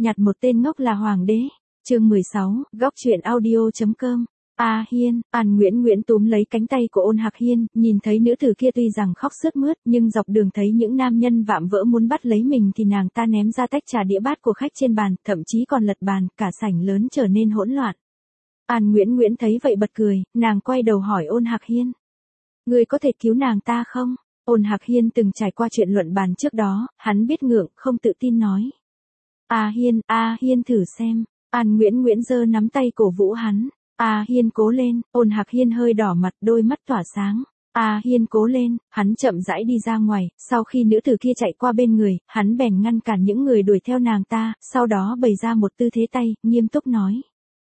nhặt một tên ngốc là hoàng đế. Chương 16, góc truyện audio.com. A Hiên, An Nguyễn Nguyễn túm lấy cánh tay của Ôn Hạc Hiên, nhìn thấy nữ tử kia tuy rằng khóc sướt mướt, nhưng dọc đường thấy những nam nhân vạm vỡ muốn bắt lấy mình thì nàng ta ném ra tách trà đĩa bát của khách trên bàn, thậm chí còn lật bàn, cả sảnh lớn trở nên hỗn loạn. An Nguyễn Nguyễn thấy vậy bật cười, nàng quay đầu hỏi Ôn Hạc Hiên. Ngươi có thể cứu nàng ta không? Ôn Hạc Hiên từng trải qua chuyện luận bàn trước đó, hắn biết ngượng, không tự tin nói. A Hiên thử xem. An Nguyễn Nguyễn giơ nắm tay cổ vũ hắn. A Hiên cố lên. Ôn Hạc Hiên hơi đỏ mặt, đôi mắt tỏa sáng. A Hiên cố lên. Hắn chậm rãi đi ra ngoài, sau khi nữ tử kia chạy qua bên người, hắn bèn ngăn cản những người đuổi theo nàng ta, sau đó bày ra một tư thế tay, nghiêm túc nói.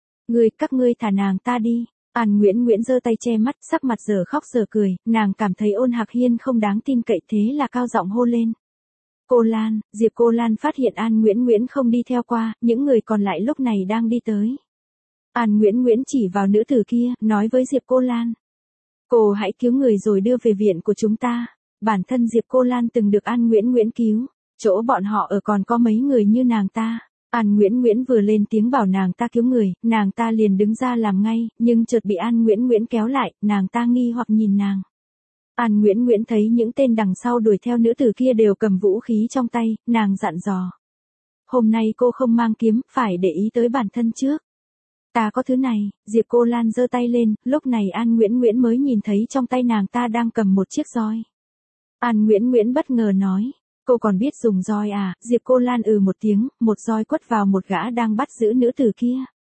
Các ngươi thả nàng ta đi. An Nguyễn Nguyễn giơ tay che mắt, sắc mặt giờ khóc giờ cười, nàng cảm thấy Ôn Hạc Hiên không đáng tin cậy, thế là cao giọng hô lên. Cô Lan, Diệp Cô Lan phát hiện An Nguyễn Nguyễn không đi theo qua, những người còn lại lúc này đang đi tới. An Nguyễn Nguyễn chỉ vào nữ tử kia, nói với Diệp Cô Lan. Cô hãy cứu người rồi đưa về viện của chúng ta. Bản thân Diệp Cô Lan từng được An Nguyễn Nguyễn cứu, chỗ bọn họ ở còn có mấy người như nàng ta. An Nguyễn Nguyễn vừa lên tiếng bảo nàng ta cứu người, nàng ta liền đứng ra làm ngay, nhưng chợt bị An Nguyễn Nguyễn kéo lại, nàng ta nghi hoặc nhìn nàng. An Nguyễn Nguyễn thấy những tên đằng sau đuổi theo nữ tử kia đều cầm vũ khí trong tay, nàng dặn dò. Hôm nay cô không mang kiếm, phải để ý tới bản thân trước. Ta có thứ này. Diệp Cô Lan giơ tay lên, lúc này An Nguyễn Nguyễn mới nhìn thấy trong tay nàng ta đang cầm một chiếc roi. An Nguyễn Nguyễn bất ngờ nói. Cô còn biết dùng roi à? Diệp Cô Lan một tiếng, một roi quất vào một gã đang bắt giữ nữ tử kia.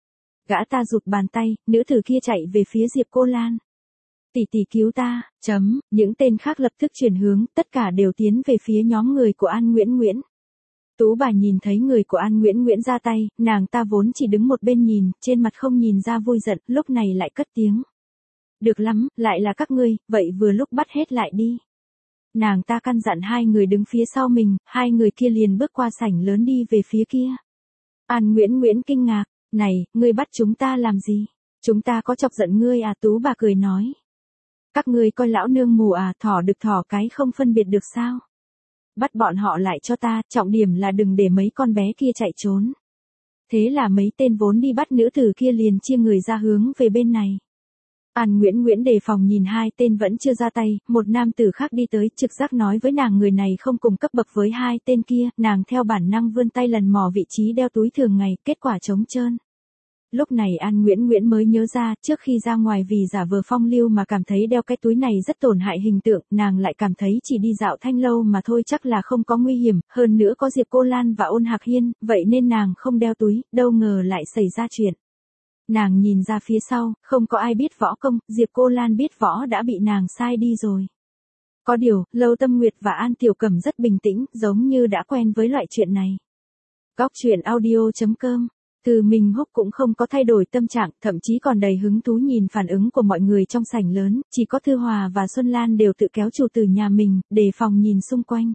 Gã ta rụt bàn tay, nữ tử kia chạy về phía Diệp Cô Lan. Tỷ cứu ta, những tên khác lập tức chuyển hướng, tất cả đều tiến về phía nhóm người của An Nguyễn Nguyễn. Tú bà nhìn thấy người của An Nguyễn Nguyễn ra tay, nàng ta vốn chỉ đứng một bên nhìn, trên mặt không nhìn ra vui giận, lúc này lại cất tiếng. Được lắm, lại là các ngươi, vậy vừa lúc bắt hết lại đi. Nàng ta căn dặn hai người đứng phía sau mình, hai người kia liền bước qua sảnh lớn đi về phía kia. An Nguyễn Nguyễn kinh ngạc, này, ngươi bắt chúng ta làm gì? Chúng ta có chọc giận ngươi à? Tú bà cười nói. Các ngươi coi lão nương mù à, thỏ được thỏ cái không phân biệt được sao? Bắt bọn họ lại cho ta, trọng điểm là đừng để mấy con bé kia chạy trốn. Thế là mấy tên vốn đi bắt nữ tử kia liền chia người ra hướng về bên này. An Nguyễn Nguyễn đề phòng nhìn hai tên vẫn chưa ra tay, một nam tử khác đi tới, trực giác nói với nàng người này không cùng cấp bậc với hai tên kia, nàng theo bản năng vươn tay lần mò vị trí đeo túi thường ngày, kết quả trống trơn. Lúc này An Nguyễn Nguyễn mới nhớ ra, trước khi ra ngoài vì giả vờ phong lưu mà cảm thấy đeo cái túi này rất tổn hại hình tượng, nàng lại cảm thấy chỉ đi dạo Thanh Lâu mà thôi chắc là không có nguy hiểm, hơn nữa có Diệp Cô Lan và Ôn Hạc Hiên, vậy nên nàng không đeo túi, đâu ngờ lại xảy ra chuyện. Nàng nhìn ra phía sau, không có ai biết võ công, Diệp Cô Lan biết võ đã bị nàng sai đi rồi. Có điều, Lâu Tâm Nguyệt và An Tiểu Cẩm rất bình tĩnh, giống như đã quen với loại chuyện này. Góc truyện audio.com. Từ Minh Húc cũng không có thay đổi tâm trạng, thậm chí còn đầy hứng thú nhìn phản ứng của mọi người trong sảnh lớn, chỉ có Thư Hòa và Xuân Lan đều tự kéo chủ tử nhà mình, đề phòng nhìn xung quanh.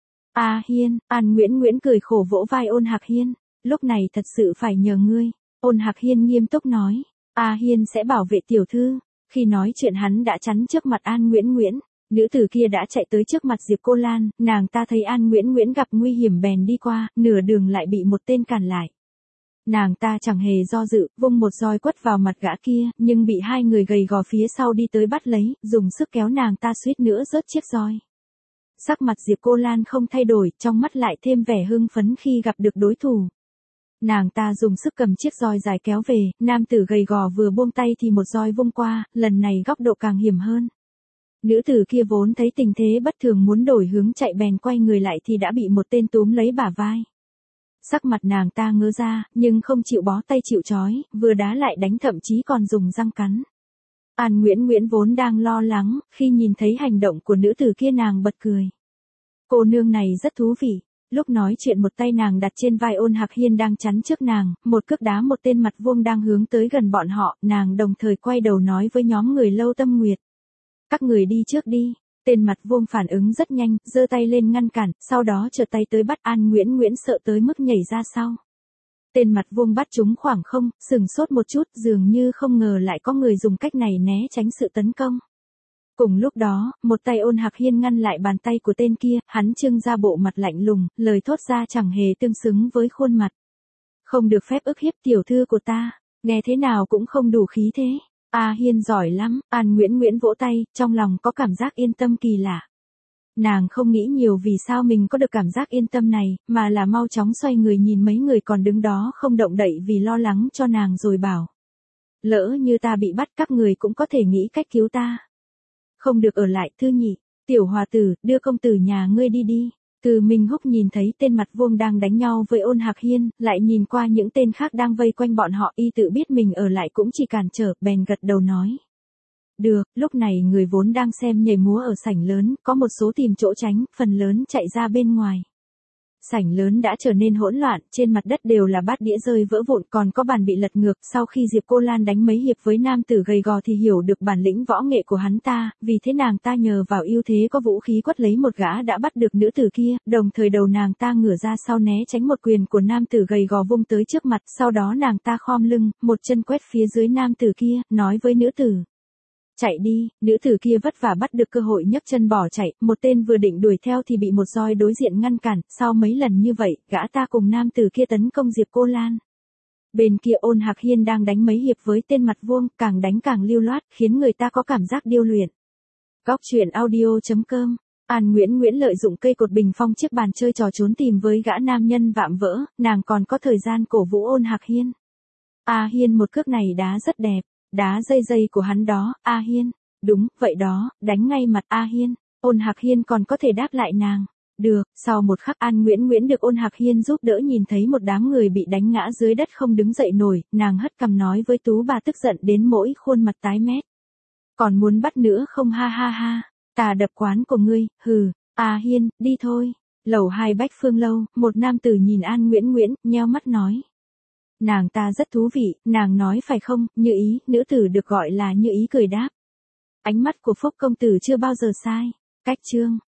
A Hiên, An Nguyễn Nguyễn cười khổ vỗ vai Ôn Hạc Hiên, lúc này thật sự phải nhờ ngươi. Ôn Hạc Hiên nghiêm túc nói, A Hiên sẽ bảo vệ tiểu thư. Khi nói chuyện hắn đã chắn trước mặt An Nguyễn Nguyễn, nữ tử kia đã chạy tới trước mặt Diệp Cô Lan, nàng ta thấy An Nguyễn Nguyễn gặp nguy hiểm bèn đi qua, nửa đường lại bị một tên cản lại. Nàng ta chẳng hề do dự, vung một roi quất vào mặt gã kia, nhưng bị hai người gầy gò phía sau đi tới bắt lấy, dùng sức kéo nàng ta suýt nữa rớt chiếc roi. Sắc mặt Diệp Cô Lan không thay đổi, trong mắt lại thêm vẻ hưng phấn khi gặp được đối thủ. Nàng ta dùng sức cầm chiếc roi dài kéo về, nam tử gầy gò vừa buông tay thì một roi vung qua, lần này góc độ càng hiểm hơn. Nữ tử kia vốn thấy tình thế bất thường muốn đổi hướng chạy bèn quay người lại thì đã bị một tên túm lấy bả vai. Sắc mặt nàng ta ngớ ra, nhưng không chịu bó tay chịu trói, vừa đá lại đánh thậm chí còn dùng răng cắn. An Nguyễn Nguyễn vốn đang lo lắng, khi nhìn thấy hành động của nữ tử kia nàng bật cười. Cô nương này rất thú vị. Lúc nói chuyện một tay nàng đặt trên vai Ôn Hạc Hiên đang chắn trước nàng, một cước đá một tên mặt vuông đang hướng tới gần bọn họ, nàng đồng thời quay đầu nói với nhóm người Lâu Tâm Nguyệt. Các người đi trước đi. Tên mặt vuông phản ứng rất nhanh, giơ tay lên ngăn cản, sau đó chợt tay tới bắt An Nguyễn Nguyễn sợ tới mức nhảy ra sau. Tên mặt vuông bắt chúng khoảng không, sừng sốt một chút, dường như không ngờ lại có người dùng cách này né tránh sự tấn công. Cùng lúc đó, một tay Ôn Hạc Hiên ngăn lại bàn tay của tên kia, hắn trưng ra bộ mặt lạnh lùng, lời thốt ra chẳng hề tương xứng với khuôn mặt. Không được phép ức hiếp tiểu thư của ta, nghe thế nào cũng không đủ khí thế. A Hiên giỏi lắm, An Nguyễn Nguyễn vỗ tay, trong lòng có cảm giác yên tâm kỳ lạ. Nàng không nghĩ nhiều vì sao mình có được cảm giác yên tâm này, mà là mau chóng xoay người nhìn mấy người còn đứng đó không động đậy vì lo lắng cho nàng rồi bảo. Lỡ như ta bị bắt các người cũng có thể nghĩ cách cứu ta. Không được ở lại Thư Nhị, tiểu hòa tử, đưa công tử nhà ngươi đi đi. Từ Minh Húc nhìn thấy tên mặt vuông đang đánh nhau với Ôn Hạc Hiên, lại nhìn qua những tên khác đang vây quanh bọn họ, y tự biết mình ở lại cũng chỉ cản trở, bèn gật đầu nói. Được, lúc này người vốn đang xem nhảy múa ở sảnh lớn, có một số tìm chỗ tránh, phần lớn chạy ra bên ngoài. Sảnh lớn đã trở nên hỗn loạn, trên mặt đất đều là bát đĩa rơi vỡ vụn, còn có bàn bị lật ngược. Sau khi Diệp Cô Lan đánh mấy hiệp với nam tử gầy gò thì hiểu được bản lĩnh võ nghệ của hắn ta, vì thế nàng ta nhờ vào ưu thế có vũ khí quất lấy một gã đã bắt được nữ tử kia, đồng thời đầu nàng ta ngửa ra sau né tránh một quyền của nam tử gầy gò vung tới trước mặt, sau đó nàng ta khom lưng, một chân quét phía dưới nam tử kia, nói với nữ tử. Chạy đi, nữ tử kia vất vả bắt được cơ hội nhấc chân bỏ chạy, một tên vừa định đuổi theo thì bị một roi đối diện ngăn cản, sau mấy lần như vậy, gã ta cùng nam tử kia tấn công Diệp Cô Lan. Bên kia Ôn Hạc Hiên đang đánh mấy hiệp với tên mặt vuông, càng đánh càng lưu loát, khiến người ta có cảm giác điêu luyện. Góc truyện audio.com. An Nguyễn Nguyễn lợi dụng cây cột bình phong chiếc bàn chơi trò trốn tìm với gã nam nhân vạm vỡ, nàng còn có thời gian cổ vũ Ôn Hạc Hiên. A Hiên một cước này đá rất đẹp. Đá dây của hắn đó, A Hiên. Đúng, vậy đó, đánh ngay mặt A Hiên. Ôn Hạc Hiên còn có thể đáp lại nàng. Được, sau một khắc An Nguyễn Nguyễn được Ôn Hạc Hiên giúp đỡ nhìn thấy một đám người bị đánh ngã dưới đất không đứng dậy nổi, nàng hất cằm nói với Tú bà tức giận đến mỗi khuôn mặt tái mét. Còn muốn bắt nữa không ha ha ha, ta đập quán của ngươi, hừ, A Hiên, đi thôi. Lầu 2 Bách Phương Lâu, một nam tử nhìn An Nguyễn Nguyễn, nheo mắt nói. Nàng ta rất thú vị, nàng nói phải không, Như Ý, nữ tử được gọi là Như Ý cười đáp. Ánh mắt của Phúc công tử chưa bao giờ sai. Cách chương.